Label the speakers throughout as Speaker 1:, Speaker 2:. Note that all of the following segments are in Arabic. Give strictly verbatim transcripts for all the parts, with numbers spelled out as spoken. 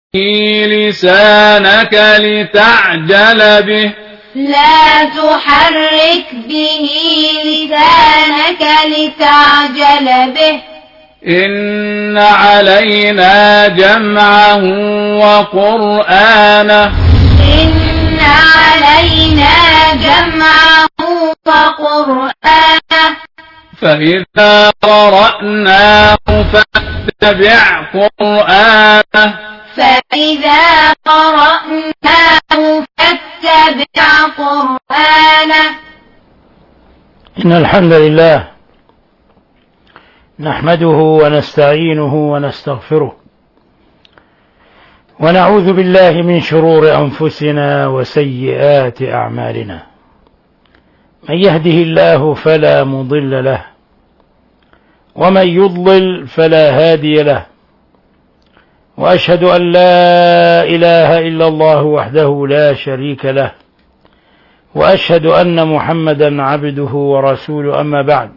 Speaker 1: لسانك لتعجل به
Speaker 2: لا تحرك به لسانك لتعجل به
Speaker 1: إن علينا جمعه وقرآنه
Speaker 2: إن علينا جمعه وقرآنه
Speaker 1: فإذا قرأناه فاتبع قرآنه
Speaker 2: فإذا قرأناه فاتبع قرآنه.
Speaker 3: إن الحمد لله نحمده ونستعينه ونستغفره ونعوذ بالله من شرور أنفسنا وسيئات أعمالنا. من يهده الله فلا مضل له ومن يضلل فلا هادي له، وأشهد أن لا إله إلا الله وحده لا شريك له، وأشهد أن محمدا عبده ورسوله. أما بعد،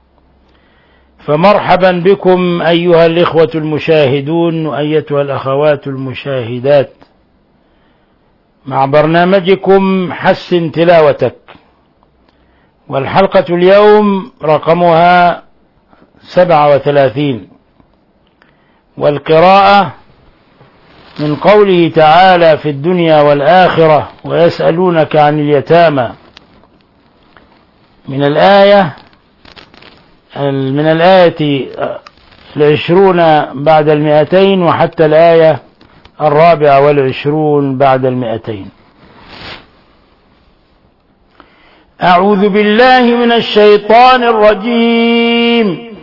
Speaker 3: فمرحبا بكم أيها الإخوة المشاهدون وأيتها الأخوات المشاهدات مع برنامجكم حسن تلاوتك، والحلقة اليوم رقمها سبعة وثلاثين، والقراءة من قوله تعالى في الدنيا والآخرة ويسألونك عن اليتامى، من الآية من الآية العشرون بعد المئتين وحتى الآية الرابعة والعشرون بعد المئتين. أعوذ بالله من الشيطان الرجيم.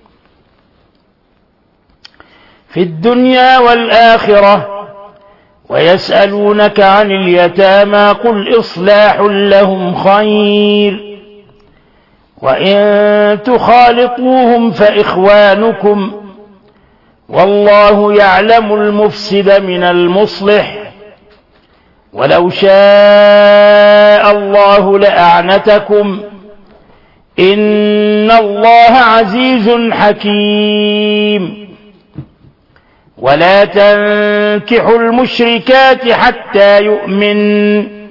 Speaker 3: في الدنيا والآخرة ويسألونك عن اليتامى قل إصلاح لهم خير وإن تخالطوهم فإخوانكم والله يعلم المفسد من المصلح ولو شاء الله لأعنتكم إن الله عزيز حكيم. ولا تنكحوا المشركات حتى يؤمن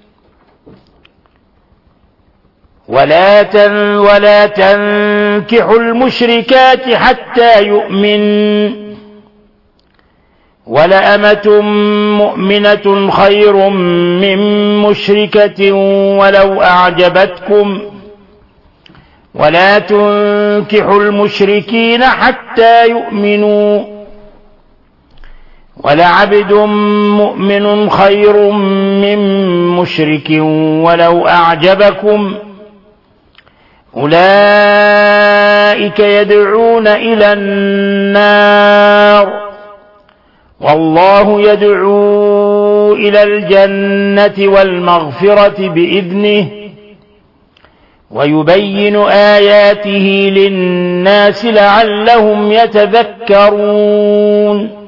Speaker 3: ولا تن ولا تنكحوا المشركات حتى يؤمن ولأمة مؤمنة خير من مشركة ولو أعجبتكم ولا تنكحوا المشركين حتى يؤمنوا ولعبد مؤمن خير من مشرك ولو أعجبكم أولئك يدعون إلى النار والله يدعو إلى الجنة والمغفرة بإذنه ويبين آياته للناس لعلهم يتذكرون.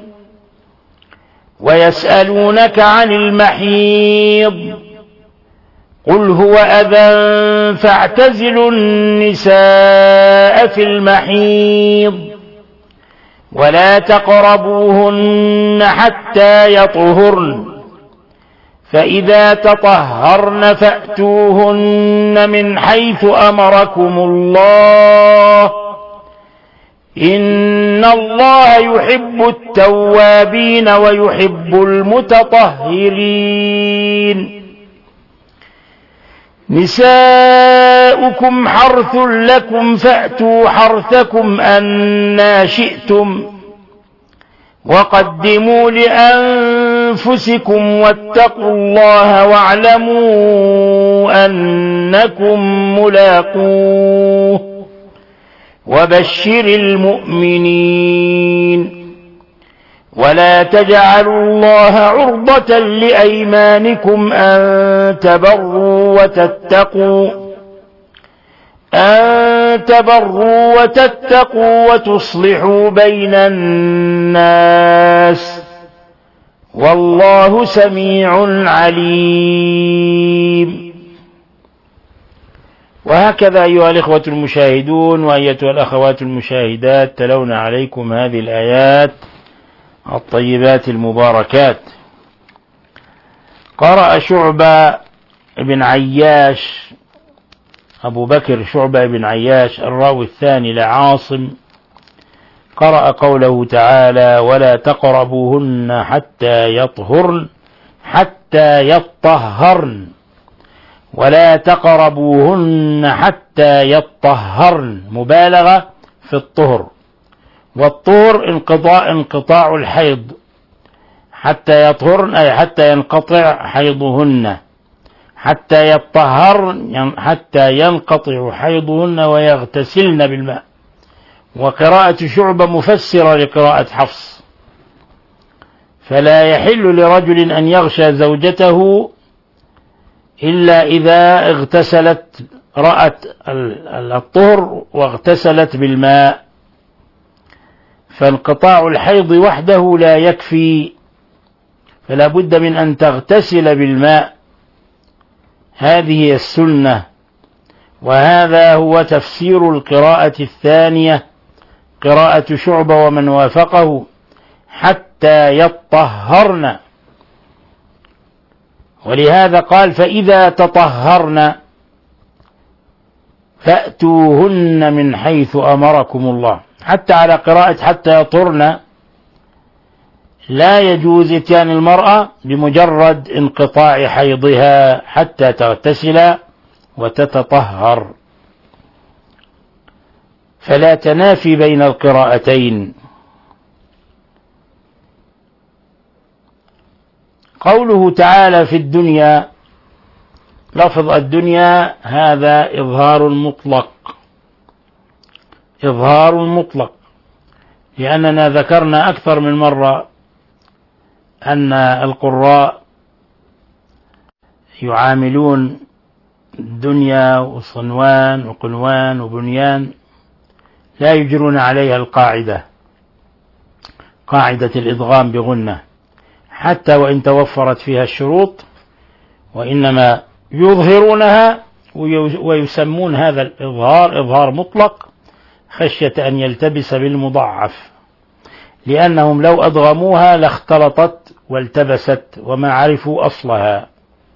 Speaker 3: ويسألونك عن المحيض قل هو أذى فاعتزلوا النساء في المحيض ولا تقربوهن حتى يطهرن فإذا تطهرن فأتوهن من حيث أمركم الله إن الله يحب التوابين ويحب المتطهرين. نساؤكم حرث لكم فأتوا حرثكم أنى شئتم وقدموا لأنفسكم واتقوا الله واعلموا أنكم ملاقوه وبشر المؤمنين. ولا تجعلوا الله عرضة لأيمانكم أن تبروا وتتقوا أن تبروا وتتقوا وتصلحوا بين الناس والله سميع عليم. وهكذا أيها الإخوة المشاهدون وأيتها الأخوات المشاهدات تلون عليكم هذه الآيات الطيبات المباركات. قرأ شعبة بن عياش، أبو بكر شعبة بن عياش الراوي الثاني لعاصم، قرأ قوله تعالى: ولا تقربوهن حتى يطهرن حتى يطهرن ولا تقربوهن حتى يطهرن، مبالغة في الطهر، والطهر انقطاع انقطاع الحيض، حتى يطهرن أي حتى ينقطع حيضهن، حتى يطهرن حتى ينقطع حيضهن ويغتسلن بالماء. وقراءة شعبة مفسرة لقراءة حفص: فلا يحل لرجل أن يغشى زوجته إلا إذا اغتسلت، رأت الطهر واغتسلت بالماء، فانقطاع الحيض وحده لا يكفي، فلا بد من أن تغتسل بالماء، هذه هي السنة. وهذا هو تفسير القراءة الثانية، قراءة شعبة ومن وافقه: حتى يطهرن. ولهذا قال: فإذا تطهرن فأتوهن من حيث أمركم الله. حتى على قراءة حتى يطهرن لا يجوز إتيان المرأة بمجرد انقطاع حيضها حتى تغتسل وتتطهر، فلا تنافي بين القراءتين. قوله تعالى في الدنيا، لفظ الدنيا هذا إظهار مطلق، إظهار مطلق، لأننا ذكرنا أكثر من مرة أن القراء يعاملون الدنيا وصنوان وقنوان وبنيان لا يجرون عليها القاعدة، قاعدة الإدغام بغنة، حتى وإن توفرت فيها الشروط، وإنما يظهرونها ويسمون هذا الإظهار إظهار مطلق خشية أن يلتبس بالمضاعف، لأنهم لو أدغموها لاختلطت والتبست وما عرفوا أصلها.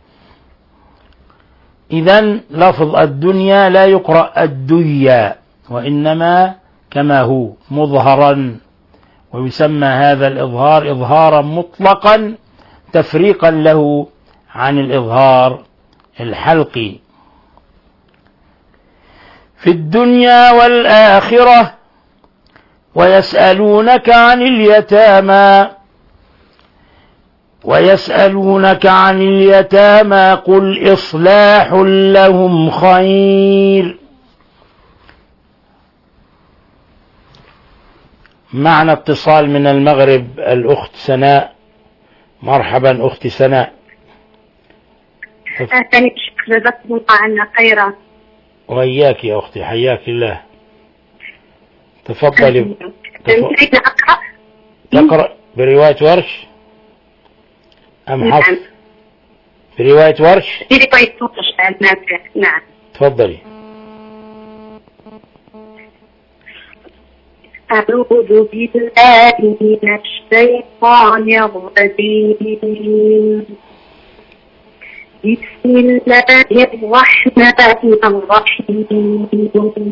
Speaker 3: إذن لفظ الدنيا لا يقرأ الدنيا، وإنما كما هو مظهرا، ويسمى هذا الإظهار إظهارا مطلقا تفريقا له عن الإظهار الحلقي. في الدنيا والآخرة ويسألونك عن اليتامى ويسألونك عن اليتامى قل إصلاح لهم خير. معنا اتصال من المغرب الأخت سناء. مرحبا أخت سناء.
Speaker 4: أهلا، جزاكم الله عنا خيرا.
Speaker 3: وإياك يا أختي، حياك الله. تفضلي.
Speaker 4: تريد أقرأ؟
Speaker 3: تقرأ برواية ورش أم حفص؟ برواية ورش؟
Speaker 4: برواية ورش نافع. نعم
Speaker 3: تفضلي.
Speaker 4: أعوذ بالله من الشيطان الرجيم. بسم الله الرحمن الرحيم.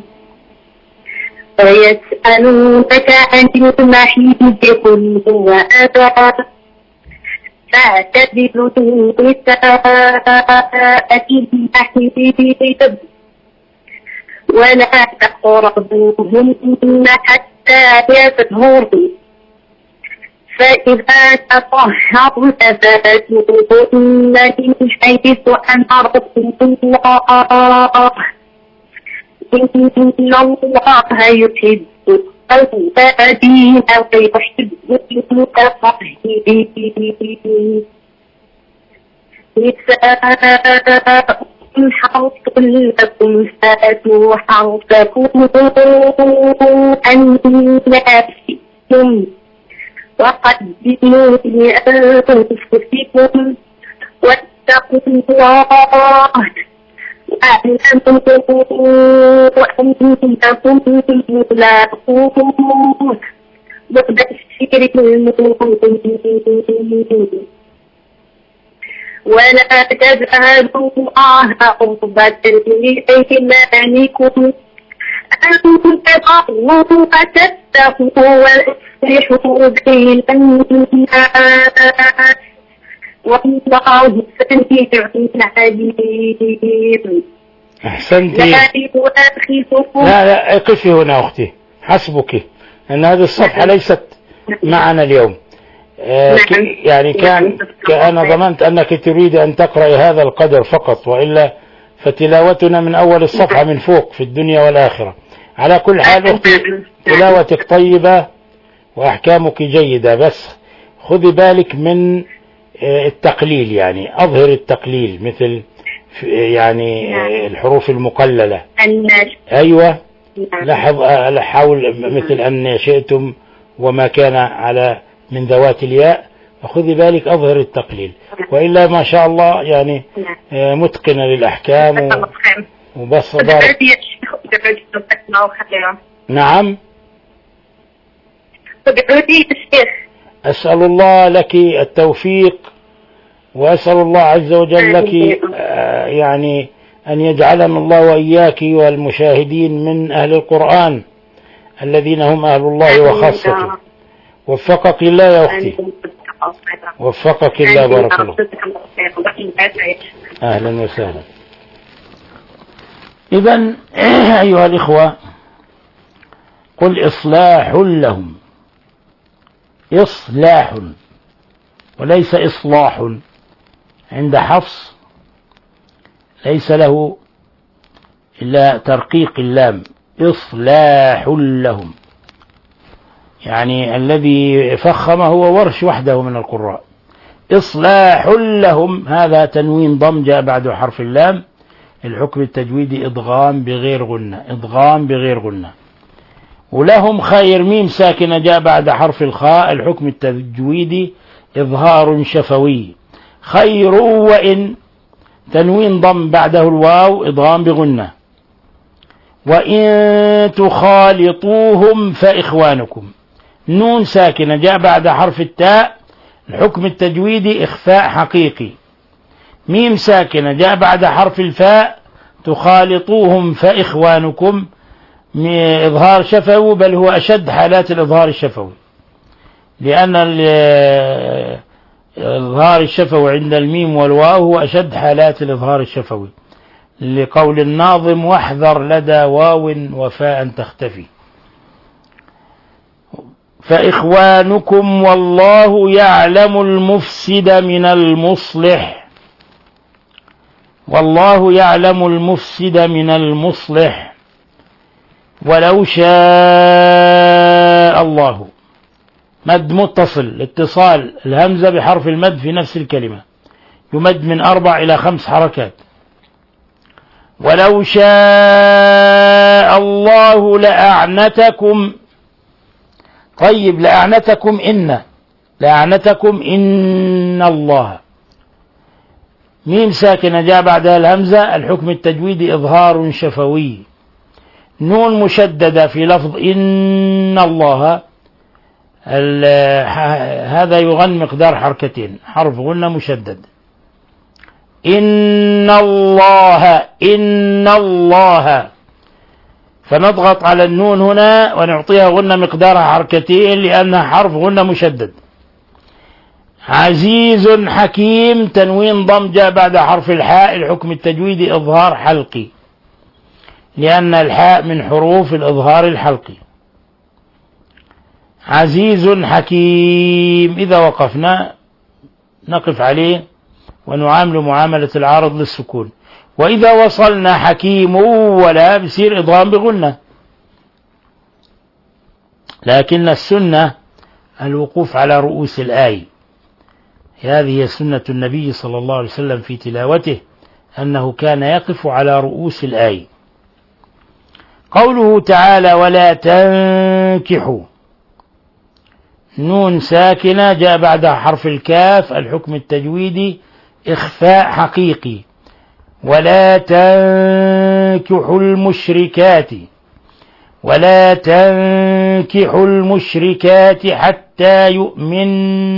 Speaker 4: ويسألونك عن المحيض قل هو أذى فاعتزلوا النساء في المحيض ولا تقربوهن حتى يطهرن فإذا تطهرن فأتوهن من حيث أمركم الله إن الله يحب التوابين ويحب المتطهرين. نساؤكم حرث لكم فأتوا حرثكم أنى شئتم وقدموا لأنفسكم واتقوا الله واعلموا أنكم ملاقوه وبشر المؤمنين ولا تجعلوا الله عرضة لأيمانكم أن تبروا وتتقوا وتصلحوا بين الناس والله سميع عليم.
Speaker 3: أحسنتي.
Speaker 4: لا يؤاخذكم.
Speaker 3: لا لا اقفي هنا أختي، حسبك، أن هذه الصفحة ليست معنا اليوم. آه يعني كان كأنا ظننت أنك تريد أن تقرأ هذا القدر فقط، وإلا فتلاوتنا من أول الصفحة من فوق في الدنيا والآخرة. على كل حال أختي تلاوتك طيبة وأحكامك جيدة، بس خذي بالك من التقليل، يعني أظهر التقليل مثل يعني الحروف المقللة. أيوة لاحظ، حاول مثل أن شئتم وما كان على من ذوات الياء، فخذي بالك أظهر التقليل، وإلا ما شاء الله يعني متقنة للأحكام وبس. نعم. أسأل الله لك التوفيق، وأسأل الله عز وجل لك يعني أن يجعلنا الله وإياك والمشاهدين من أهل القرآن الذين هم أهل الله وخاصته. وفقك الله يا أختي، وفقك الله، بارك الله. أهلا وسهلا. إذن أيها الإخوة، قل إصلاح لهم، إصلاح وليس إصلاح. عند حفص ليس له إلا ترقيق اللام، إصلاح لهم، يعني الذي فخم هو ورش وحده من القراء. إصلاح لهم، هذا تنوين ضم جاء بعد حرف اللام، الحكم التجويدي إضغام بغير غنة، إضغام بغير غنة. ولهم خير، ميم ساكنة جاء بعد حرف الخاء، الحكم التجويدي إظهار شفوي. خير وإن تنوين ضم بعده الواو، إضغام بغنة. وإن تخالطوهم فإخوانكم، نون ساكنة جاء بعد حرف التاء، الحكم التجويدي إخفاء حقيقي. ميم ساكنة جاء بعد حرف الفاء، تخالطوهم فإخوانكم، إظهار شفوي، بل هو أشد حالات الإظهار الشفوي، لأن الإظهار الشفوي عند الميم والواو هو أشد حالات الإظهار الشفوي، لقول الناظم: واحذر لدى واو وفاء تختفي. فإخوانكم والله يعلم المفسد من المصلح، والله يعلم المفسد من المصلح. ولو شاء الله، مد متصل، اتصال الهمزة بحرف المد في نفس الكلمة، يمد من أربع إلى خمس حركات. ولو شاء الله لأعنتكم، طيب لأعنتكم إن، لأعنتكم إن الله، ميم ساكنة جاء بعدها الهمزة، الحكم التجويدي إظهار شفوي. نون مشددة في لفظ إن الله، هذا يغن مقدار حركتين، حرف غنة مشدد. إن الله، إن الله، فنضغط على النون هنا ونعطيها غنة مقدارها حركتين لأنها حرف غنة مشدد. عزيز حكيم، تنوين ضم جاء بعد حرف الحاء، الحكم التجويدي إظهار حلقي، لأن الحاء من حروف الإظهار الحلقي. عزيز حكيم، إذا وقفنا نقف عليه ونعامل معاملة العارض للسكون. وإذا وصلنا حكيم ولا بصير إضغام بغنة، لكن السنة الوقوف على رؤوس الآي، هذه هي سنة النبي صلى الله عليه وسلم في تلاوته، أنه كان يقف على رؤوس الآي. قوله تعالى: ولا تنكحوا، نون ساكنة جاء بعدها حرف الكاف، الحكم التجويدي إخفاء ولا تنكحوا المشركات حتى يؤمن،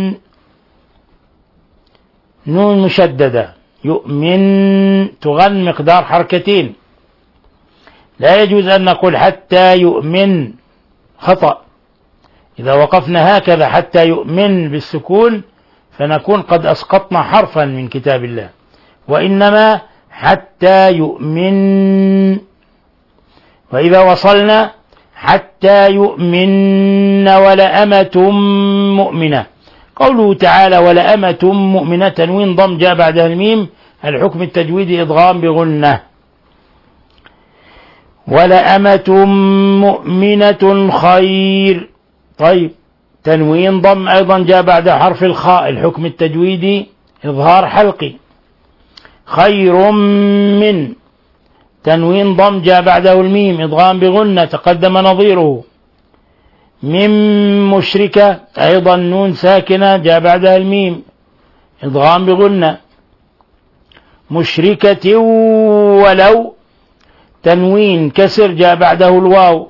Speaker 3: نون مشددة، يؤمن تغن مقدار حركتين، لا يجوز أن نقول حتى يؤمن، خطأ. إذا وقفنا هكذا حتى يؤمن بالسكون فنكون قد أسقطنا حرفا من كتاب الله، وإنما حتى يؤمن. وإذا وصلنا حتى يؤمن ولأمة مؤمنة، قوله تعالى ولأمة مؤمنة تنوين ضم جاء بعدها الميم، الحكم التجويدي إدغام بغنة. ولأمة مؤمنة خير، طيب تنوين ضم أيضا جاء بعد حرف الخاء، الحكم التجويدي إظهار حلقي. خير من تنوين ضم جاء بعده الميم إدغام بغنة تقدم نظيره. من مشركة أيضا نون ساكنة جاء بعدها الميم إدغام بغنة. مشركة ولو تنوين كسر جاء بعده الواو،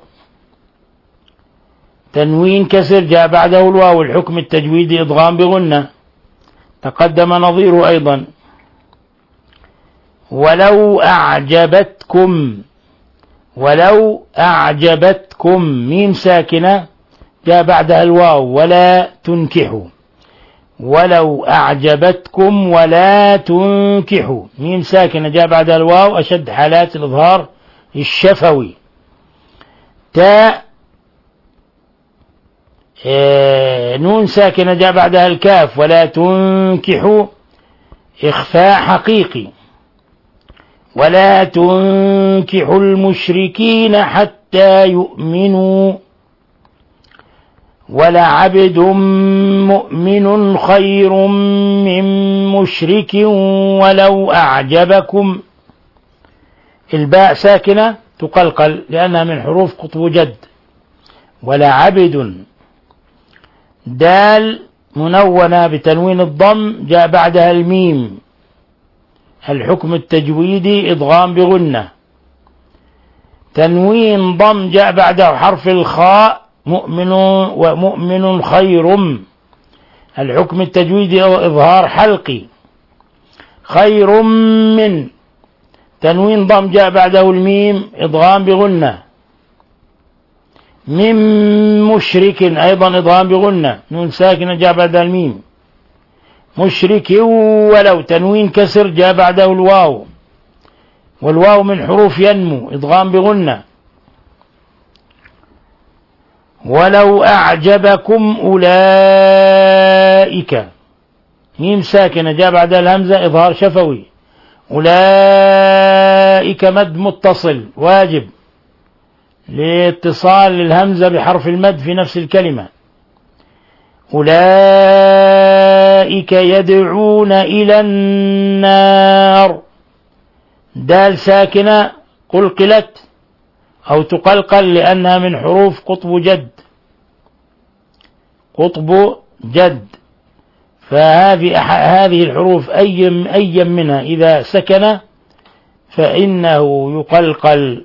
Speaker 3: تنوين كسر جاء بعده الواو، الحكم التجويدي إدغام بغنة تقدم نظيره أيضا. ولو أعجبتكم، ولو أعجبتكم ميم ساكنة جاء بعدها الواو ولا تنكحوا، ولو أعجبتكم ولا تنكحوا ميم ساكنة جاء بعدها الواو، أشد حالات الإظهار الشفوي. تاء آه نون ساكنة جاء بعدها الكاف ولا تنكحوا إخفاء حقيقي. ولا تنكحوا المشركين حتى يؤمنوا. ولعبد مؤمن خير من مشرك ولو أعجبكم، الباء ساكنة تقلقل لأنها من حروف قطب جد. ولعبد دال منونة بتنوين الضم جاء بعدها الميم، الحكم التجويدي إدغام بغنة. تنوين ضم جاء بعده حرف الخاء مؤمن ومؤمن خير، الحكم التجويدي إظهار حلقي. خير من تنوين ضم جاء بعده الميم إدغام بغنة. من مشرك أيضا إدغام بغنة، نون ساكنة جاء بعدها الميم. مشرك ولو تنوين كسر جاء بعده الواو، والواو من حروف ينمو إدغام بغنة. ولو أعجبكم أولئك ميم ساكنة جاء بعدها الهمزة إظهار شفوي. أولئك مد متصل واجب لاتصال الهمزة بحرف المد في نفس الكلمة. أولئك يدعون إلى النار، دال ساكنة قلقلت أو تقلقل لأنها من حروف قطب جد، قطب جد، فهذه هذه الحروف أي أي منها إذا سكن فإنه يقلقل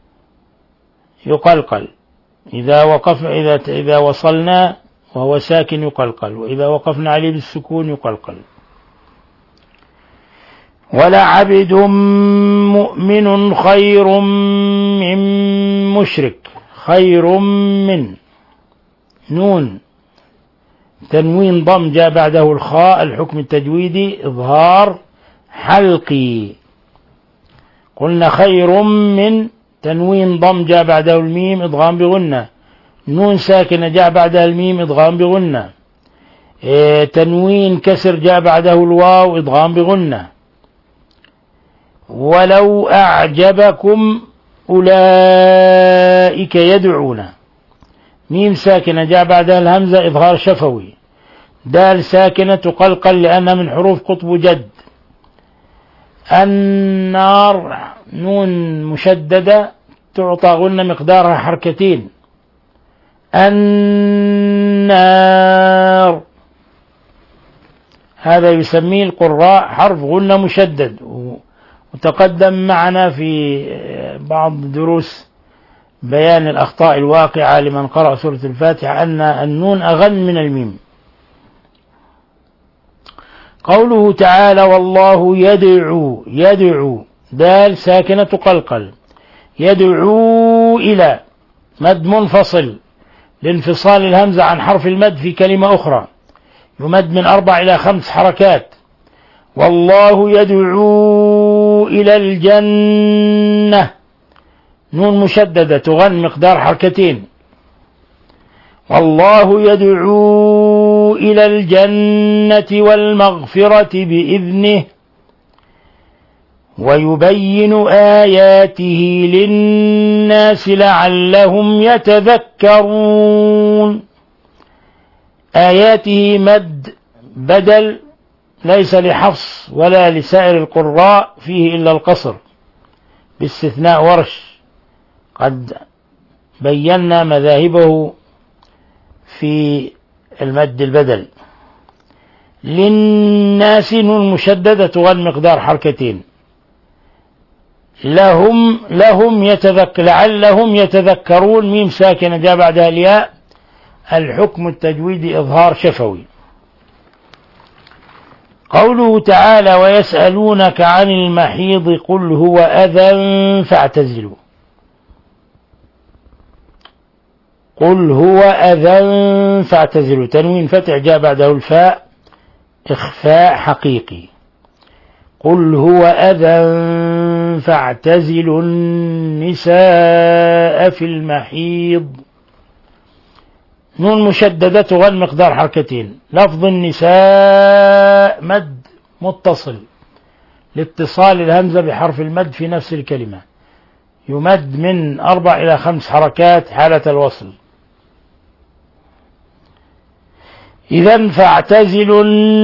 Speaker 3: يقلقل إذا وقف إذا إذا وصلنا وهو ساكن يقلقل، وإذا وقفنا عليه بالسكون يقلقل. ولعبد مؤمن خير من مشرك، خير من نون تنوين ضم جاء بعده الخاء، الحكم التجويدي إظهار حلقي. قلنا خير من تنوين ضم جاء بعده الميم إدغام بغنة، نون ساكنة جاء بعدها الميم إدغام بغنة. اه تنوين كسر جاء بعده الواو إدغام بغنة. ولو أعجبكم أولئك يدعون، ميم ساكنة جاء بعدها الهمزة إظهار شفوي. دال ساكنة تقلقل لأنها من حروف قطب جد. النار نون مشددة تعطى غنة مقدارها حركتين. النار هذا يسميه القراء حرف غنة مشدد، وتقدم معنا في بعض دروس بيان الأخطاء الواقعة لمن قرأ سورة الفاتحة أن النون أغن من الميم. قوله تعالى والله يدعو، يدعو دال ساكنة قلقل، يدعو إلى مد منفصل لانفصال الهمزة عن حرف المد في كلمة أخرى، يمد من أربع إلى خمس حركات. والله يدعو إلى الجنة، نون مشددة تغن مقدار حركتين. والله يدعو إلى الجنة والمغفرة بإذنه ويبين آياته للناس لعلهم يتذكرون. آياته مد بدل ليس لحفص ولا لسائر القراء فيه إلا القصر باستثناء ورش، قد بينا مذاهبه في المد البدل. للناس نون مشددة تغن مقدار حركتين. لهم لهم يتذكر لعلهم يتذكرون، ميم ساكنة جاء بعدها الياء، الحكم التجويدي إظهار شفوي. قوله تعالى ويسألونك عن المحيض قل هو أذى فاعتزلوا، قل هو أذى فاعتزلوا، تنوين فتح جاء بعده الفاء إخفاء حقيقي. قل هو أذى فاعتزلوا النساء في المحيض، نون مشددة تغن مقدار حركتين. لفظ النساء مد متصل لاتصال الهمزة بحرف المد في نفس الكلمة، يمد من أربع إلى خمس حركات حالة الوصل. إذن فاعتزلوا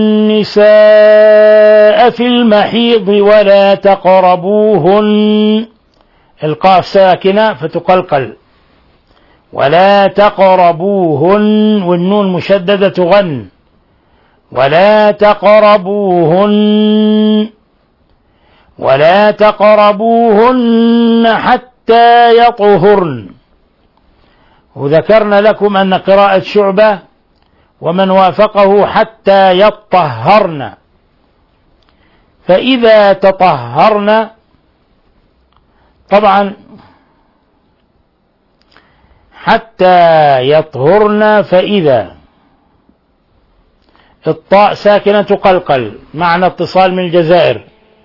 Speaker 3: النساء في المحيض ولا تقربوهن، القاف ساكنة فتقلقل، ولا تقربوهن والنون مشددة تغن، ولا تقربوهن ولا تقربوهن حتى يطهرن. وذكرنا لكم أن قراءة شعبة ومن وافقه حتى يطهرن، فإذا تطهرن طبعا حتى يطهرن، فإذا الطاء ساكنة تقلقل معنى اتصال من الجزائر.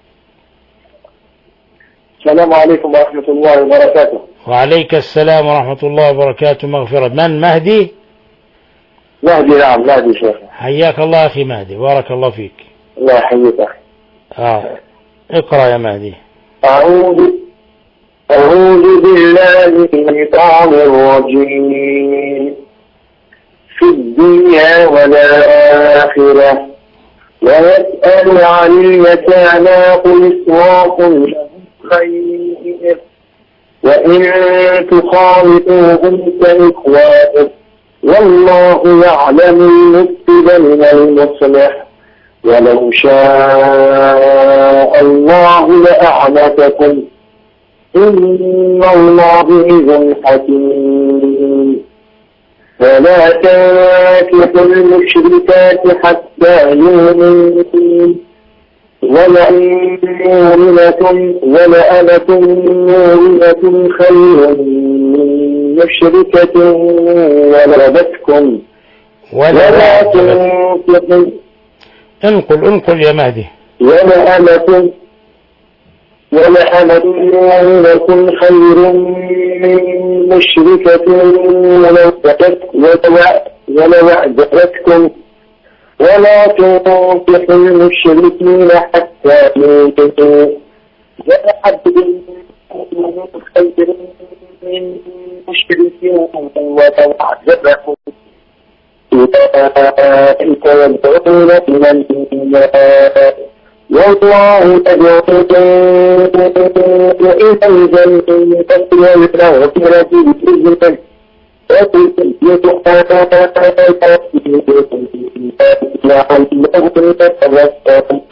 Speaker 5: السلام عليكم ورحمة الله وبركاته.
Speaker 3: وعليك السلام ورحمة الله وبركاته. مغفرة. من مهدي؟
Speaker 5: مهدي. نعم مهدي شيخ.
Speaker 3: حياك الله أخي مهدي، بارك الله فيك.
Speaker 5: الله يحييك.
Speaker 3: آه. اقرأ يا مهدي.
Speaker 5: أعوذ أعوذ بالله من الشيطان الرجيم. في الدنيا والآخرة ويسأل عن اليتامى قل إصلاح خير وإن تخالطوهم فإخوانكم والله يعلم المفسد من المصلح ولو شاء الله لأعنتكم إن الله عزيز حكيم. ولا تنكحوا المشركات حتى يؤمنوا ولأن مؤمنة ولأمة مؤمنة خير من مشركة ولدتكم ولا تنكحوا.
Speaker 3: انقل انقل يا مهدي.
Speaker 5: ولأمة ولأمة مؤمنة خير من مشركة ولو أعجبتكم ولا تنكحوا المشركين حتى يؤمنوا وعبد خير من مشرك ولو أعجبكم أولئك يدعون إلى النار والله يدعو إلى الجنة والمغفرة بإذنه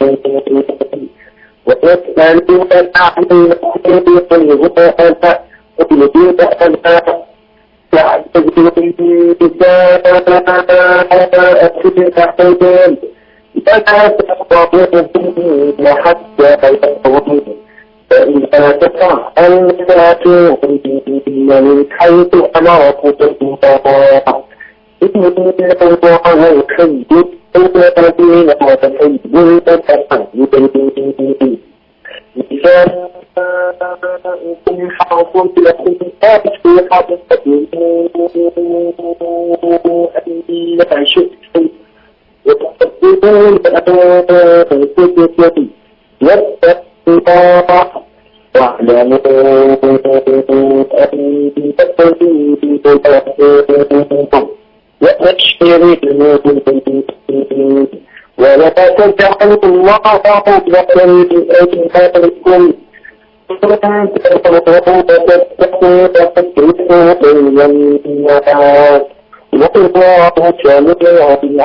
Speaker 5: ويسألونك عن المحيض الذين أنا تعتذر النساء في الأحزان فلا تقربوهن حتى يطهرن فإذا تطهرن فاتوهن من حيث أمركم الله إن الله يحب الذين ويحب المتطهرين نساؤكم حرث لكم فاتوا حرثكم أن شئتم وتقدمون أنفسكم واتقوا الله واعلموا أنكم وأبشر المؤمنين ولا تجعلوا الله عقبة لأيمانكم وتتقوا وتتقوا بين الناس والله سميع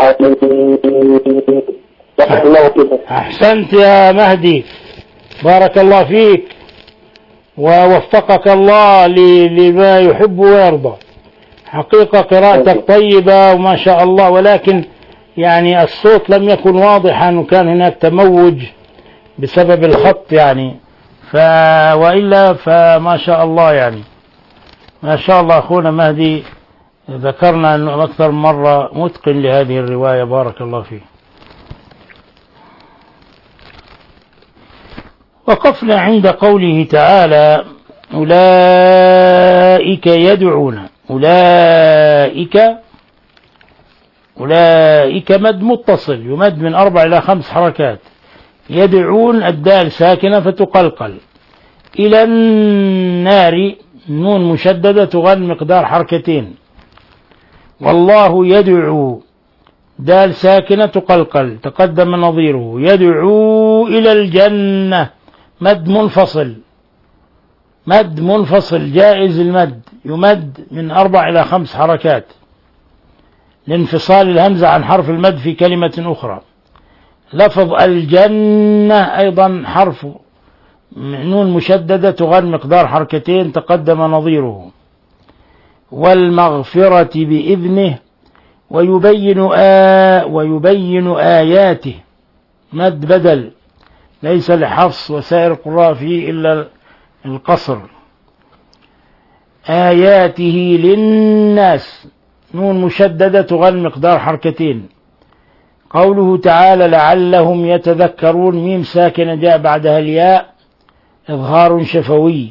Speaker 5: عليم.
Speaker 3: أحسنت يا مهدي، بارك الله فيك ووفقك الله لما يحب ويرضى. حقيقة قراءتك طيبة وما شاء الله، ولكن يعني الصوت لم يكن واضحا وكان هناك تموج بسبب الخط يعني، ف وإلا فما شاء الله يعني ما شاء الله. أخونا مهدي ذكرنا أنه أكثر مرة متقن لهذه الرواية، بارك الله فيه. وقفنا عند قوله تعالى أولئك يدعون. أولئك أولئك مد متصل يمد من أربع إلى خمس حركات. يدعون الدال ساكنة فتقلقل. إلى النار نون مشددة تغن مقدار حركتين. والله يدعو دال ساكنة تقلقل تقدم نظيره. يدعو إلى الجنة مد منفصل مد منفصل جائز المد يمد من أربع إلى خمس حركات لانفصال الهمزة عن حرف المد في كلمة أخرى. لفظ الجنة أيضا حرف نون مشددة تغن مقدار حركتين تقدم نظيره. والمغفرة بإذنه ويبين آ ويبين آياته مد بدل ليس لحفص وسائر القراء فيه إلا القصر. آياته للناس نون مشددة تغن مقدار حركتين. قوله تعالى لعلهم يتذكرون ميم ساكنة جاء بعدها الياء إظهار شفوي.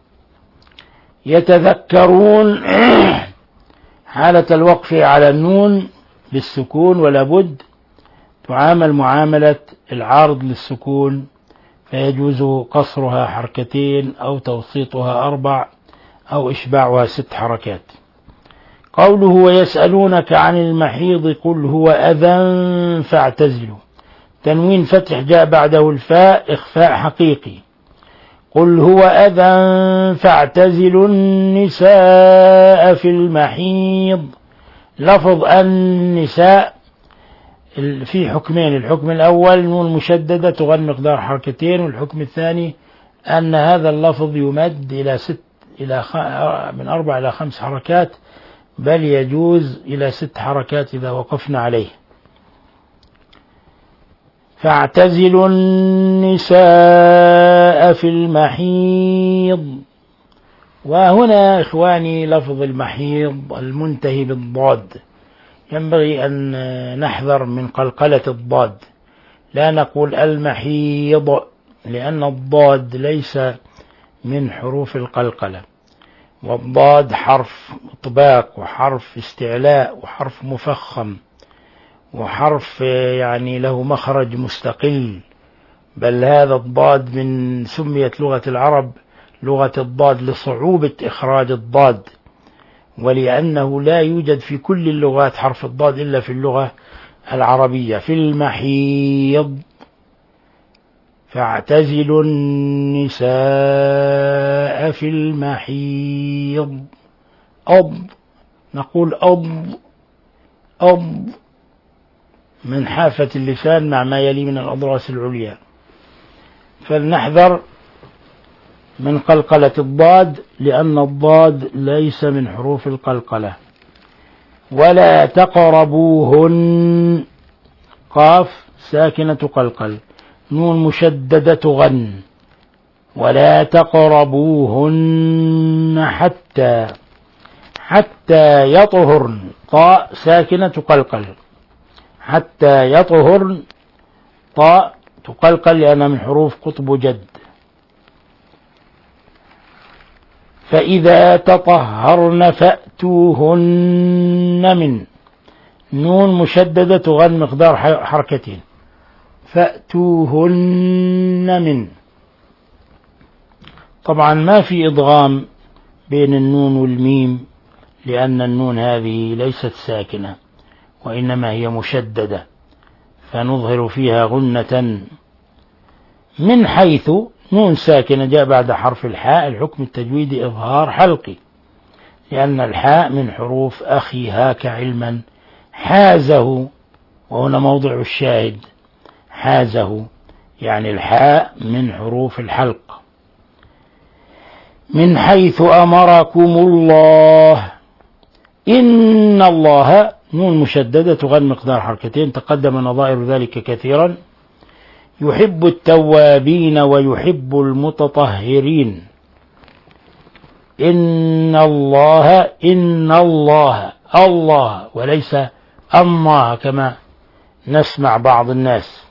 Speaker 3: يتذكرون حالة الوقف على النون بالسكون ولا بد تعامل معاملة العارض للسكون، فيجوز قصرها حركتين أو توسيطها أربع أو إشباعها ست حركات. قوله ويسألونك عن المحيض قل هو أذى فاعتزلوا تنوين فتح جاء بعده الفاء إخفاء حقيقي. قل هو أذى فاعتزلوا النساء في المحيض. لفظ النساء في حكمين، الحكم الأول نون مشددة تغن مقدار حركتين، والحكم الثاني أن هذا اللفظ يمد إلى ست إلى خ... من أربع إلى خمس حركات، بل يجوز إلى ست حركات إذا وقفنا عليه. فاعتزلوا النساء في المحيض. وهنا إخواني لفظ المحيض المنتهي بالضاد ينبغي أن نحذر من قلقلة الضاد، لا نقول المحيض لأن الضاد ليس من حروف القلقلة، والضاد حرف إطباق وحرف استعلاء وحرف مفخم وحرف يعني له مخرج مستقل، بل هذا الضاد من سميت لغة العرب لغة الضاد لصعوبة إخراج الضاد، ولأنه لا يوجد في كل اللغات حرف الضاد إلا في اللغة العربية. في المحيض فاعتزلوا النساء في المحيض. أض نقول أض أض من حافة اللسان مع ما يلي من الأضراس العليا، فلنحذر من قلقلة الضاد لأن الضاد ليس من حروف القلقلة. ولا تقربوهن قاف ساكنة قلقل، نون مشددة غن. ولا تقربوهن حتى حتى يطهرن طاء ساكنة قلقل، حتى يطهرن طاء تقلقل لأنها من حروف قطب جد. فإذا تطهرن فأتوهن من نون مشددة غن مقدار حركتين، فأتوهن من. طبعا ما في إدغام بين النون والميم لأن النون هذه ليست ساكنة وإنما هي مشددة، فنظهر فيها غنة. من حيث نون ساكنة جاء بعد حرف الحاء، الحكم التجويدي إظهار حلقي لأن الحاء من حروف أخي هاك علما حازه، وهنا موضع الشاهد حازه يعني الحاء من حروف الحلق. من حيث أمركم الله، إن الله نون مشددة غن مقدار حركتين، تقدم نظائر ذلك كثيرا. يحب التوابين ويحب المتطهرين. إن الله إن الله الله وليس الله كما نسمع بعض الناس.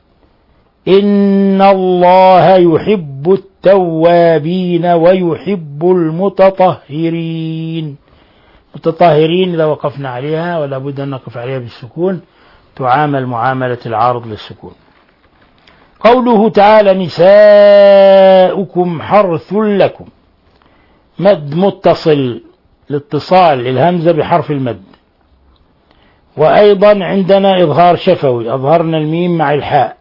Speaker 3: إن الله يحب التوابين ويحب المتطهرين. متطهرين إذا وقفنا عليها ولا بد أن نقف عليها بالسكون، تعامل معاملة العارض للسكون. قوله تعالى نساؤكم حرث لكم، مد متصل لاتصال الهمزة بحرف المد. وأيضا عندنا إظهار شفوي، أظهرنا الميم مع الحاء.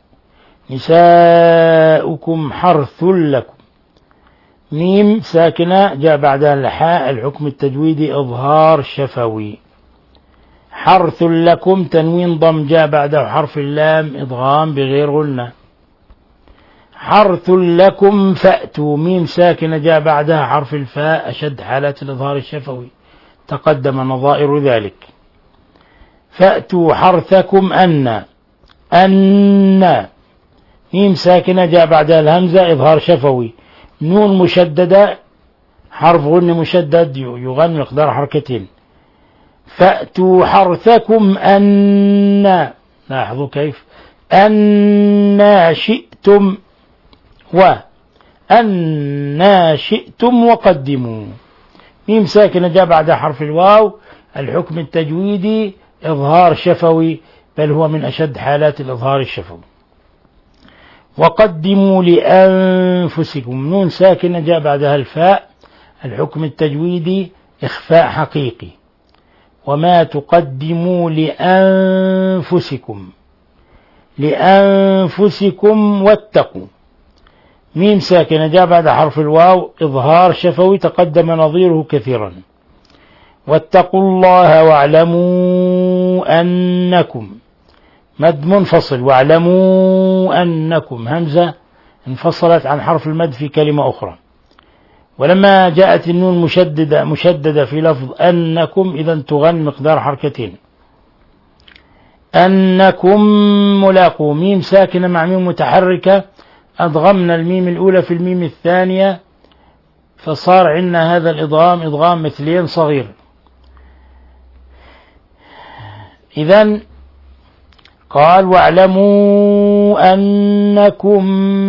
Speaker 3: نساؤكم حرث لكم، ميم ساكنة جاء بعدها الحاء، الحكم التجويدي إظهار شفوي. حرث لكم تنوين ضم جاء بعده حرف اللام إضغام بغير غنة. حرث لكم فأتوا، ميم ساكنة جاء بعدها حرف الفاء أشد حالات الإظهار الشفوي، تقدم نظائر ذلك. فأتوا حرثكم أن أن، ميم ساكنة جاء بعدها الهمزة إظهار شفوي. نون مشددة حرف غن مشدد يغن مقدار حركتين. فأتوا حرثكم أن، لاحظوا كيف أن شئتم وأن شئتم وقدموا. ميم ساكنة جاء بعد حرف الواو، الحكم التجويدي إظهار شفوي، بل هو من أشد حالات الإظهار الشفوي. وقدموا لأنفسكم، نون ساكنة جاء بعدها الفاء، الحكم التجويدي إخفاء حقيقي. وما تقدموا لأنفسكم لأنفسكم واتقوا، ميم ساكنة جاء بعد حرف الواو إظهار شفوي، تقدم نظيره كثيرا. واتقوا الله واعلموا أنكم، مد منفصل، واعلموا أنكم همزة انفصلت عن حرف المد في كلمة أخرى. ولما جاءت النون مشددة مشددة في لفظ أنكم إذا تغن مقدار حركتين. أنكم ملاقوا، ميم ساكنة مع ميم متحركة، أضغمنا الميم الأولى في الميم الثانية، فصار عندنا هذا الإضغام إضغام مثلين صغير. إذن قال واعلموا أنكم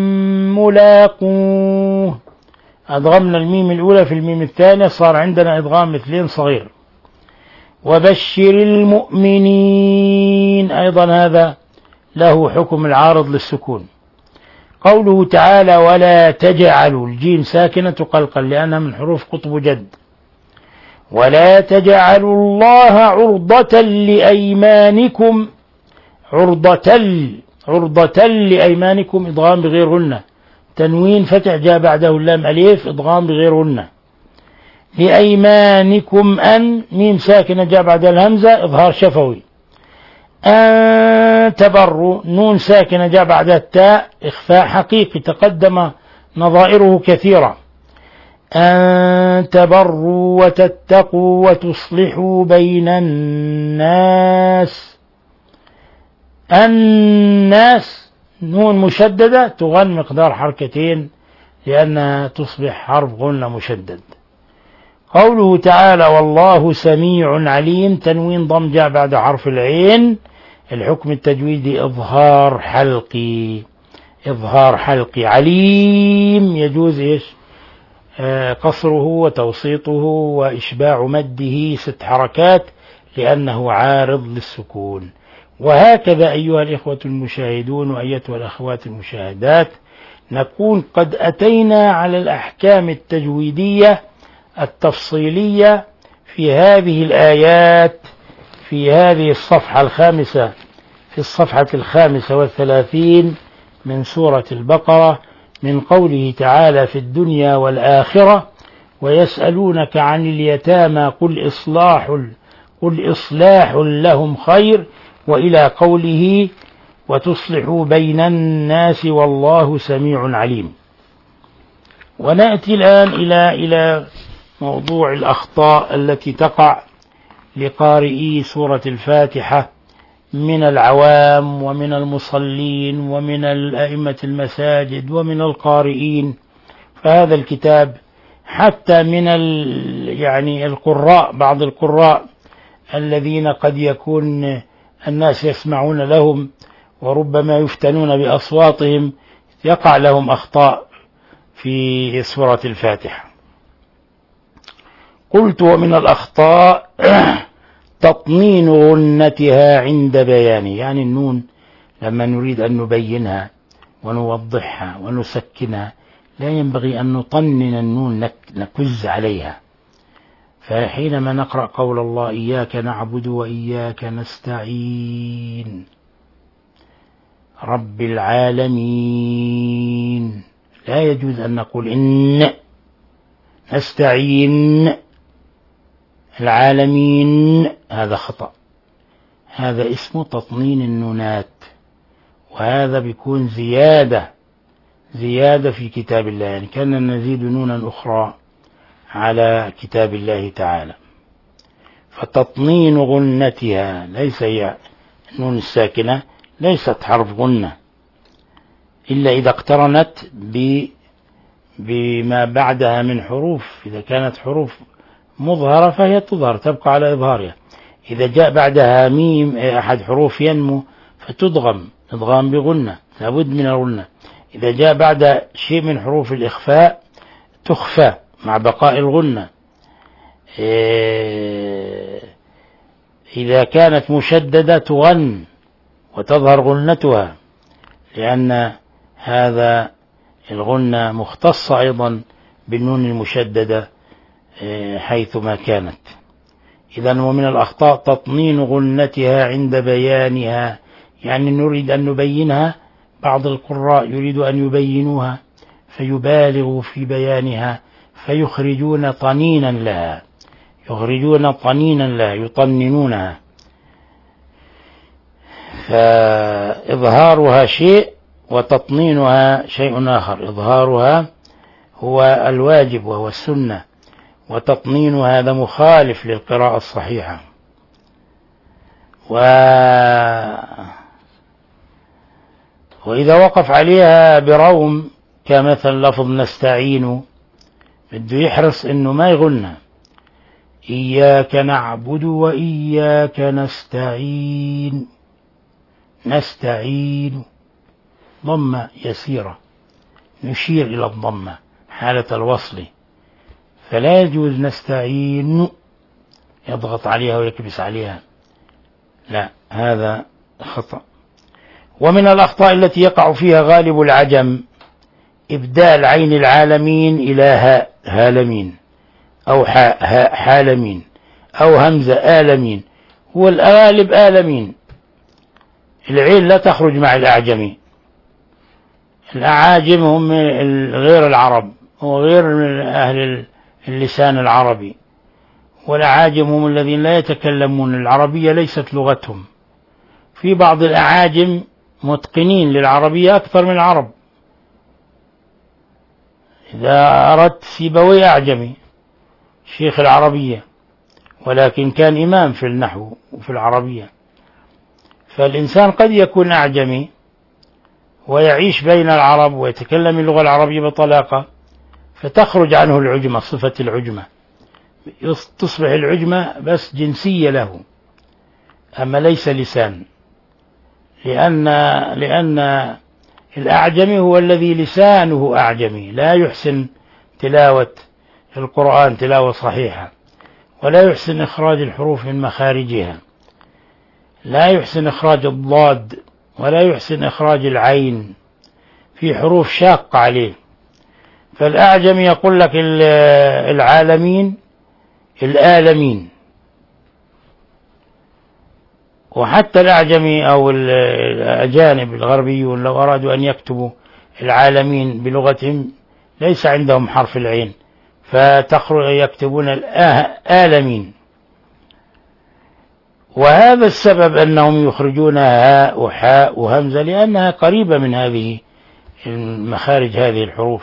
Speaker 3: ملاقوه، أضغمنا الميم الأولى في الميم الثانية، صار عندنا إضغام مثلين صغير. وبشر المؤمنين، أيضا هذا له حكم العارض للسكون. قوله تعالى ولا تجعلوا، الجيم ساكنة قلقل لأنها من حروف قطب جد. ولا تجعلوا الله عرضة لأيمانكم، عرضة عرضة لأيمانكم إضغام بغير غنة، تنوين فتح جاء بعده اللام أليف إضغام بغير غنة. لأيمانكم أن، ميم ساكنة جاء بعدها الهمزة إظهار شفوي. أن تبروا، نون ساكنة جاء بعدها التاء إخفاء حقيقي، تقدم نظائره كثيرة. أن تبروا وتتقوا وتصلحوا بين الناس. الناس نون مشددة تغن مقدار حركتين لأنها تصبح حرف غنة مشدد. قوله تعالى والله سميع عليم، تنوين ضم جاء بعد حرف العين. الحكم التجويدي إظهار حلقي، إظهار حلقي. عليم يجوز إيش آه قصره وتوسيطه وإشباع مده ست حركات لأنه عارض للسكون. وهكذا أيها الإخوة المشاهدون وأيتها الأخوات المشاهدات، نكون قد أتينا على الأحكام التجويدية التفصيلية في هذه الآيات في هذه الصفحة الخامسة في الصفحة الخامسة والثلاثين من سورة البقرة، من قوله تعالى في الدنيا والآخرة ويسألونك عن اليتامى قل إصلاح قل إصلاح لهم خير، وإلى قوله وتصلحوا بين الناس والله سميع عليم. ونأتي الآن إلى إلى موضوع الأخطاء التي تقع لقارئي سورة الفاتحة من العوام ومن المصلين ومن الأئمة المساجد ومن القارئين. فهذا الكتاب حتى من يعني القراء، بعض القراء الذين قد يكون الناس يسمعون لهم وربما يفتنون بأصواتهم يقع لهم أخطاء في سورة الفاتحة. قلت ومن الأخطاء تطمين غنتها عند بيانه، يعني النون لما نريد أن نبينها ونوضحها ونسكنها لا ينبغي أن نطنن النون نكز عليها. فحينما نقرأ قول الله إياك نعبد وإياك نستعين رب العالمين لا يجوز أن نقول إن نستعين العالمين، هذا خطأ، هذا اسمه تطنين النونات، وهذا بيكون زيادة زيادة في كتاب الله، يعني كان نزيد نونا أخرى على كتاب الله تعالى. فتطنين غنتها ليس هي النون الساكنة ليست حرف غنة إلا إذا اقترنت بما بعدها من حروف. إذا كانت حروف مظهرة فهي تظهر تبقى على إظهارها. إذا جاء بعدها ميم أحد حروف ينمو فتدغم إدغام بغنة، لابد من الغنة. إذا جاء بعد شيء من حروف الإخفاء تخفى مع بقاء الغنة. إذا كانت مشددة تغن وتظهر غنتها، لأن هذا الغنة مختصة أيضا بالنون المشددة حيثما كانت. إذن ومن الأخطاء تطنين غنتها عند بيانها، يعني نريد أن نبينها، بعض القراء يريد أن يبينوها فيبالغوا في بيانها فيخرجون طنينا لها يخرجون طنينا لها يطننونها. فإظهارها شيء وتطنينها شيء آخر. إظهارها هو الواجب وهو السنة، وتطنين هذا مخالف للقراءة الصحيحة. و... وإذا وقف عليها بروم كمثل لفظ نستعين بده يحرص إنه ما يغنى إياك نعبد وإياك نستعين نستعين ضمة يسيرة نشير إلى الضمة حالة الوصل، فلا يجوز نستعين يضغط عليها ويكبس عليها، لا، هذا خطأ. ومن الأخطاء التي يقع فيها غالب العجم إبدال عين العالمين إلى هاء هالمين أو حاء هاء حالمين أو همزة آلمين. هو الغالب آلمين، العين لا تخرج مع الأعجمي. الأعاجم هم غير العرب وغير أهل اللسان العربي، والأعاجم هم الذين لا يتكلمون العربية، ليست لغتهم. في بعض الأعاجم متقنين للعربية أكثر من العرب، إذا أردت سيبويه أعجمي شيخ العربية، ولكن كان إمام في النحو وفي العربية. فالإنسان قد يكون أعجمي ويعيش بين العرب ويتكلم اللغة العربية بطلاقة، فتخرج عنه العجمة، صفة العجمة، تصبح العجمة بس جنسية له، أما ليس لسان، لأن لأن الأعجمي هو الذي لسانه أعجمي، لا يحسن تلاوة القرآن تلاوة صحيحة، ولا يحسن إخراج الحروف من مخارجها، لا يحسن إخراج الضاد، ولا يحسن إخراج العين، في حروف شاقة عليه. فالأعجمي يقول لك العالمين الآلمين. وحتى الأعجمي أو الأجانب الغربيون لو أرادوا أن يكتبوا العالمين بلغتهم ليس عندهم حرف العين، فتخرج يكتبون الآلمين. وهذا السبب أنهم يخرجون هاء وحاء وهمزة، لأنها قريبة من هذه المخارج هذه الحروف.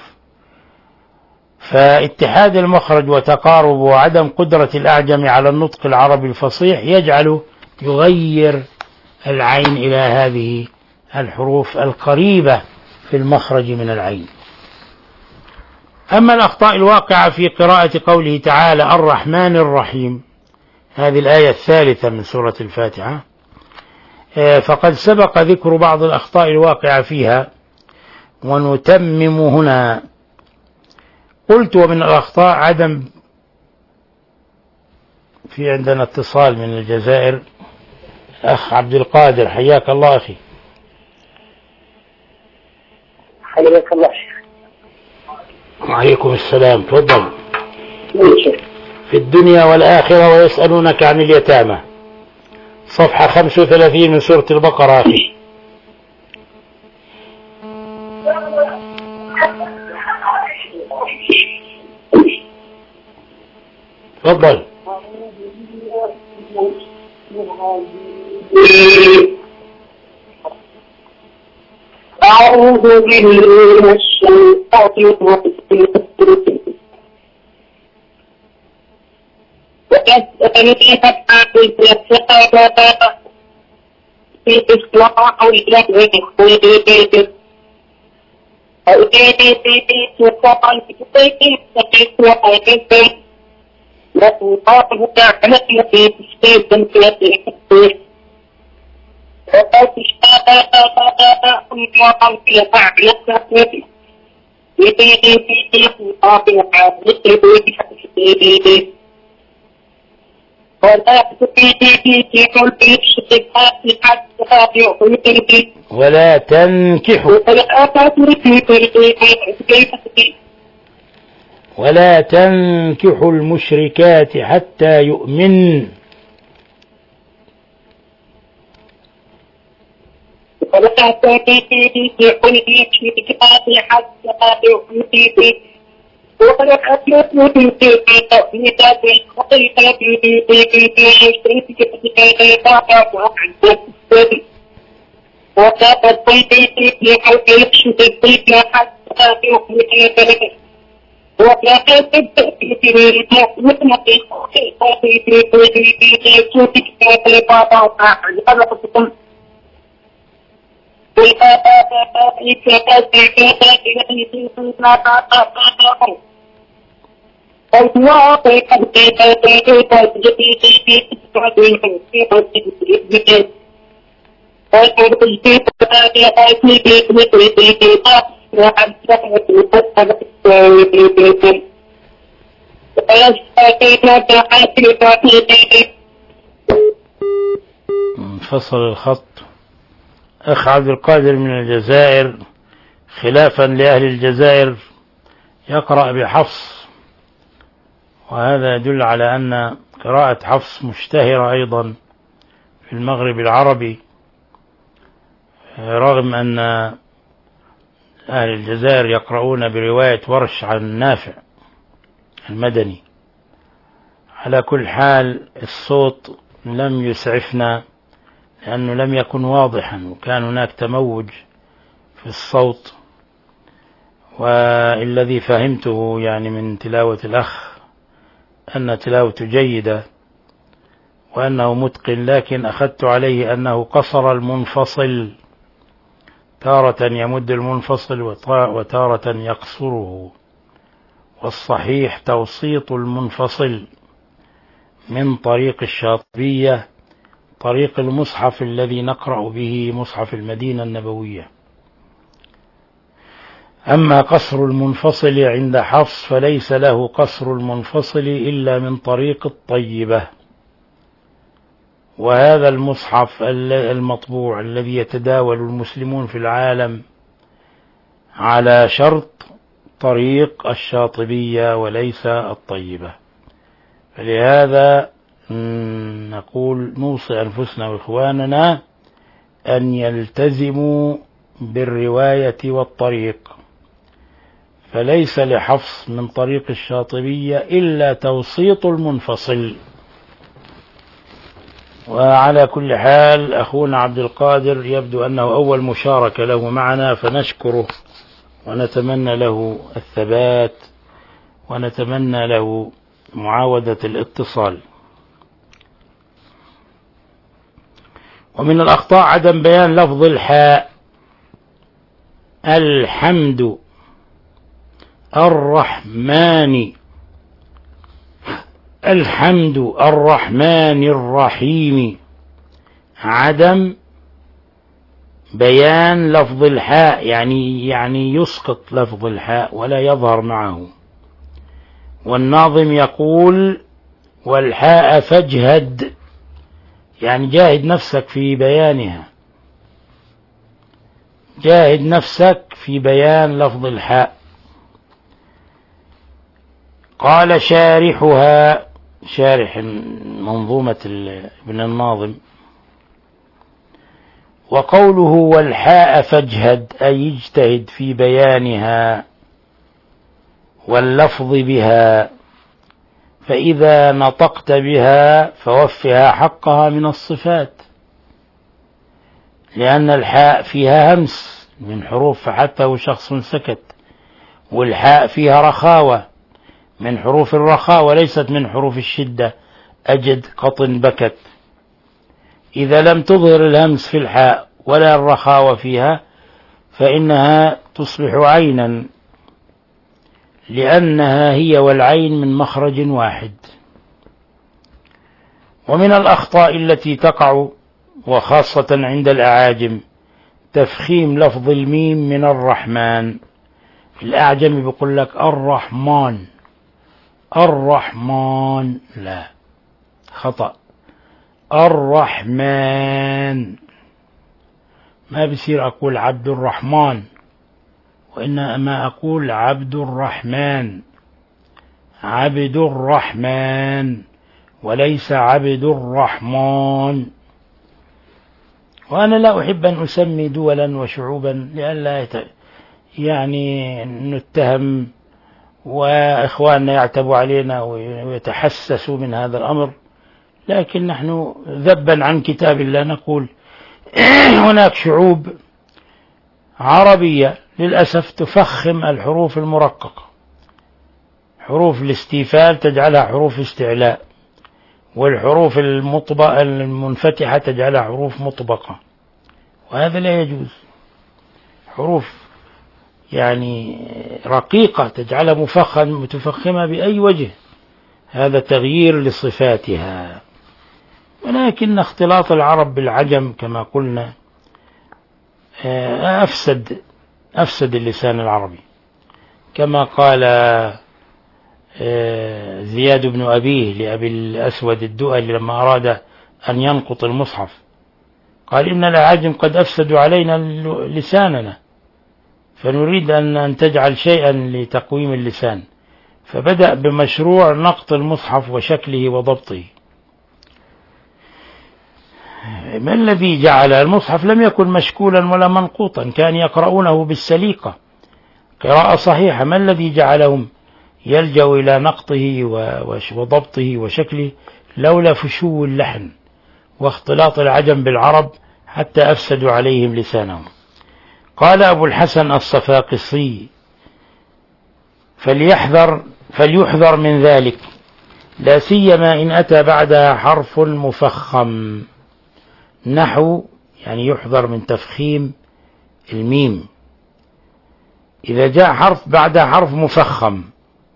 Speaker 3: فاتحاد المخرج وتقارب وعدم قدرة الأعجم على النطق العربي الفصيح يجعله يغير العين إلى هذه الحروف القريبة في المخرج من العين. أما الأخطاء الواقعة في قراءة قوله تعالى الرحمن الرحيم، هذه الآية الثالثة من سورة الفاتحة، فقد سبق ذكر بعض الأخطاء الواقعة فيها ونتمم هنا. قلت ومن الأخطاء عدم، في عندنا اتصال من الجزائر، أخ عبد القادر، حياك الله أخي.
Speaker 5: حياك الله شيخ.
Speaker 3: وعليكم السلام، تفضل. في الدنيا والآخرة ويسألونك عن اليتامى، صفحة خمسة وثلاثين من سورة البقرة أخي. تفضل.
Speaker 5: أعوذ بالله من الشيطان الرجيم. ويسألونك عن اليتامى في إصلاح الذين والله تعالى في تسبيح في وقد شاء الله يفعل
Speaker 3: ولا تنكحوا ولا تنكحوا المشركات حتى يؤمن
Speaker 5: ولا تنكحوا المشركات حتى يؤمن
Speaker 3: انفصل الخط. أخ عبد القادر من الجزائر خلافا لأهل الجزائر يقرأ بحفص، وهذا يدل على أن قراءة حفص مشتهرة أيضا في المغرب العربي، رغم أن أهل الجزائر يقرؤون برواية ورش عن نافع المدني. على كل حال الصوت لم يسعفنا لأنه لم يكن واضحا، وكان هناك تموج في الصوت، والذي فهمته يعني من تلاوة الأخ أن تلاوته جيدة وأنه متقن، لكن أخذت عليه أنه قصر المنفصل، تارة يمد المنفصل وتارة يقصره، والصحيح توسيط المنفصل من طريق الشاطبية، طريق المصحف الذي نقرأ به مصحف المدينة النبوية. أما قصر المنفصل عند حفص فليس له قصر المنفصل إلا من طريق الطيبة، وهذا المصحف المطبوع الذي يتداول المسلمون في العالم على شرط طريق الشاطبية وليس الطيبة. فلهذا نقول نوصي أنفسنا وإخواننا أن يلتزموا بالرواية والطريق، فليس لحفص من طريق الشاطبية إلا توسيط المنفصل. وعلى كل حال أخونا عبد القادر يبدو أنه أول مشاركة له معنا، فنشكره ونتمنى له الثبات ونتمنى له معاودة الاتصال. ومن الأخطاء عدم بيان لفظ الحاء، الحمد الرحمن، الحمد الرحمن الرحيم، عدم بيان لفظ الحاء، يعني يعني يسقط لفظ الحاء ولا يظهر معه. والناظم يقول والحاء فاجهد، يعني جاهد نفسك في بيانها، جاهد نفسك في بيان لفظ الحاء. قال شارحها، شارح منظومة ابن الناظم، وقوله والحاء فاجهد أي اجتهد في بيانها واللفظ بها، فإذا نطقت بها فوفها حقها من الصفات، لأن الحاء فيها همس من حروف فحتى شخص سكت، والحاء فيها رخاوة من حروف الرخاء وليست من حروف الشدة، أجد قطن بكت. إذا لم تظهر الهمس في الحاء ولا الرخاوة فيها فإنها تصبح عينا، لأنها هي والعين من مخرج واحد. ومن الأخطاء التي تقع وخاصة عند الأعاجم تفخيم لفظ الميم من الرحمن. الأعجم بيقول لك الرحمن، الرحمن، لا، خطأ، الرحمن. ما بصير أقول عبد الرحمن، وإنما أقول عبد الرحمن، عبد الرحمن وليس عبد الرحمن. وأنا لا أحب أن أسمي دولا وشعوبا لئلا يعني نتهم وإخواننا يعتبوا علينا ويتحسسوا من هذا الأمر، لكن نحن ذبا عن كتاب الله نقول هناك شعوب عربية للأسف تفخم الحروف المرققة، حروف الاستيفال تجعلها حروف استعلاء، والحروف المطبقة المنفتحة تجعلها حروف مطبقة، وهذا لا يجوز. حروف يعني رقيقة تجعلها مفخم متفخمة بأي وجه، هذا تغيير لصفاتها. ولكن اختلاط العرب بالعجم كما قلنا أفسد أفسد اللسان العربي، كما قال زياد بن أبيه لأبي الأسود الدؤلي لما أراد أن ينقط المصحف، قال إن الأعاجم قد أفسدوا علينا لساننا، فنريد أن تجعل شيئا لتقويم اللسان، فبدأ بمشروع نقط المصحف وشكله وضبطه. ما الذي جعل المصحف لم يكن مشكولا ولا منقوطا، كان يقرؤونه بالسليقة قراءة صحيحة، ما الذي جعلهم يلجأوا إلى نقطه وضبطه وشكله لولا فشو اللحن واختلاط العجم بالعرب حتى أفسدوا عليهم لسانهم. قال أبو الحسن الصفاقسي فليحذر فليحذر من ذلك، لا سيما إن أتى بعدها حرف مفخم، نحو يعني يحذر من تفخيم الميم. إذا جاء حرف بعدها حرف مفخم،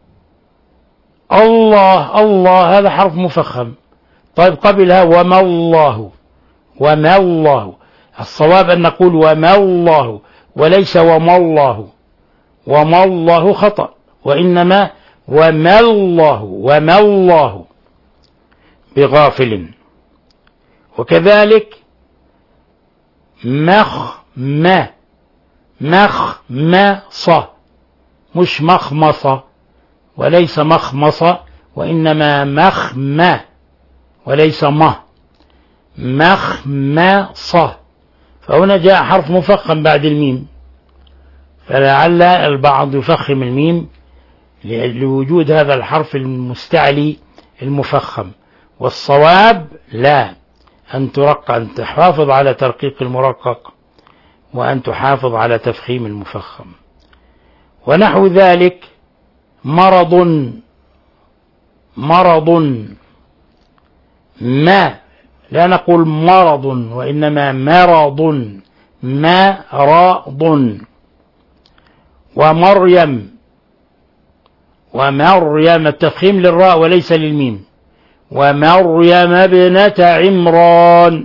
Speaker 3: الله الله هذا حرف مفخم، طيب قبلها وما الله، وما الله، الصواب أن نقول وما الله وليس وما الله، وما الله خطأ، وإنما وما الله، وما الله بغافل. وكذلك مخ ما مخ ما ص، مش مخمصة وليس مخمصة، وإنما مخ ما وليس ما، مخ ما ص، فهنا جاء حرف مفخم بعد الميم، فلعل البعض يفخم الميم لوجود هذا الحرف المستعلي المفخم، والصواب لا، أن ترقق، أن تحافظ على ترقيق المرقق، وأن تحافظ على تفخيم المفخم. ونحو ذلك مرض مرض ما، لا نقول مرض وإنما مرض، مرض. ومريم ومريم التفخيم للراء وليس للميم، ومريم ابنة عمران.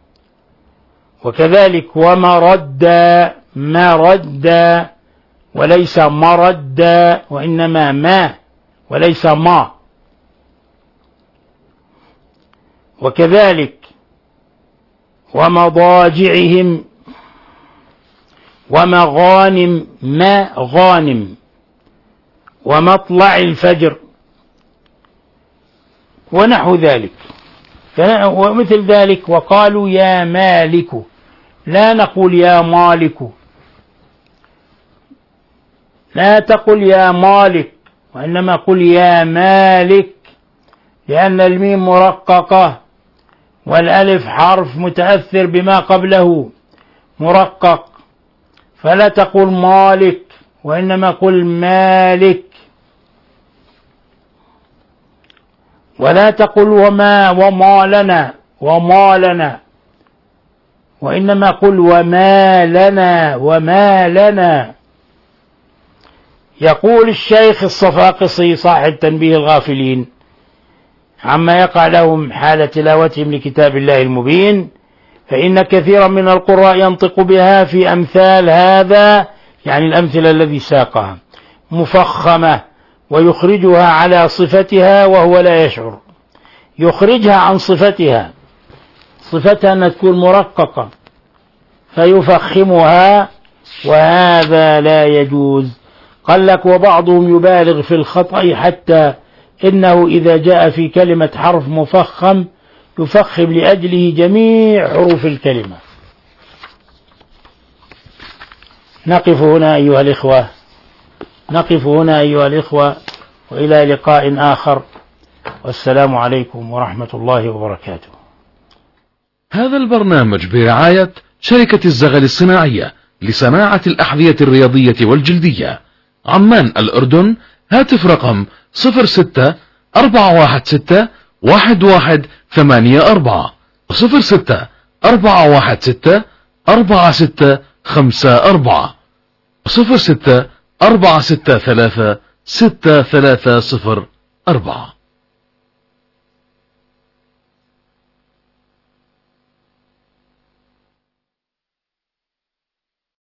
Speaker 3: وكذلك ومرد مرد وليس مرد، وإنما ما وليس ما. وكذلك ومضاجعهم ومغانم ما غانم، ومطلع الفجر ونحو ذلك. ومثل ذلك وقالوا يا مالك، لا نقول يا مالك، لا تقل يا مالك، وإنما قل يا مالك، لأن الميم مرققة والألف حرف متأثر بما قبله مرقق، فلا تقل مالك وإنما قل مالك. ولا تقل وما وما لنا وما لنا، وإنما قل وما لنا وما لنا. يقول الشيخ الصفاقسي صاحب تنبيه الغافلين عما يقع لهم حال تلاوتهم لكتاب الله المبين: فإن كثيرا من القراء ينطق بها في أمثال هذا، يعني الأمثلة الذي ساقها، مفخمة، ويخرجها على صفتها وهو لا يشعر، يخرجها عن صفتها، صفتها أن تكون مرققة فيفخمها، وهذا لا يجوز. قال لك وبعضهم يبالغ في الخطأ حتى إنه إذا جاء في كلمة حرف مفخم يفخم لأجله جميع حروف الكلمة. نقف هنا أيها الإخوة، نقف هنا أيها الإخوة، وإلى لقاء آخر، والسلام عليكم ورحمة الله وبركاته.
Speaker 6: هذا البرنامج برعاية شركة الزغل الصناعية لصناعة الأحذية الرياضية والجلدية، عمان الأردن. هاتف رقم صفر ستة أربعة واحد ستة واحد واحد ثمانية أربعة صفر ستة أربعة واحد ستة أربعة ستة خمسة أربعة صفر ستة أربعة ستة ثلاثة ستة ثلاثة صفر أربعة.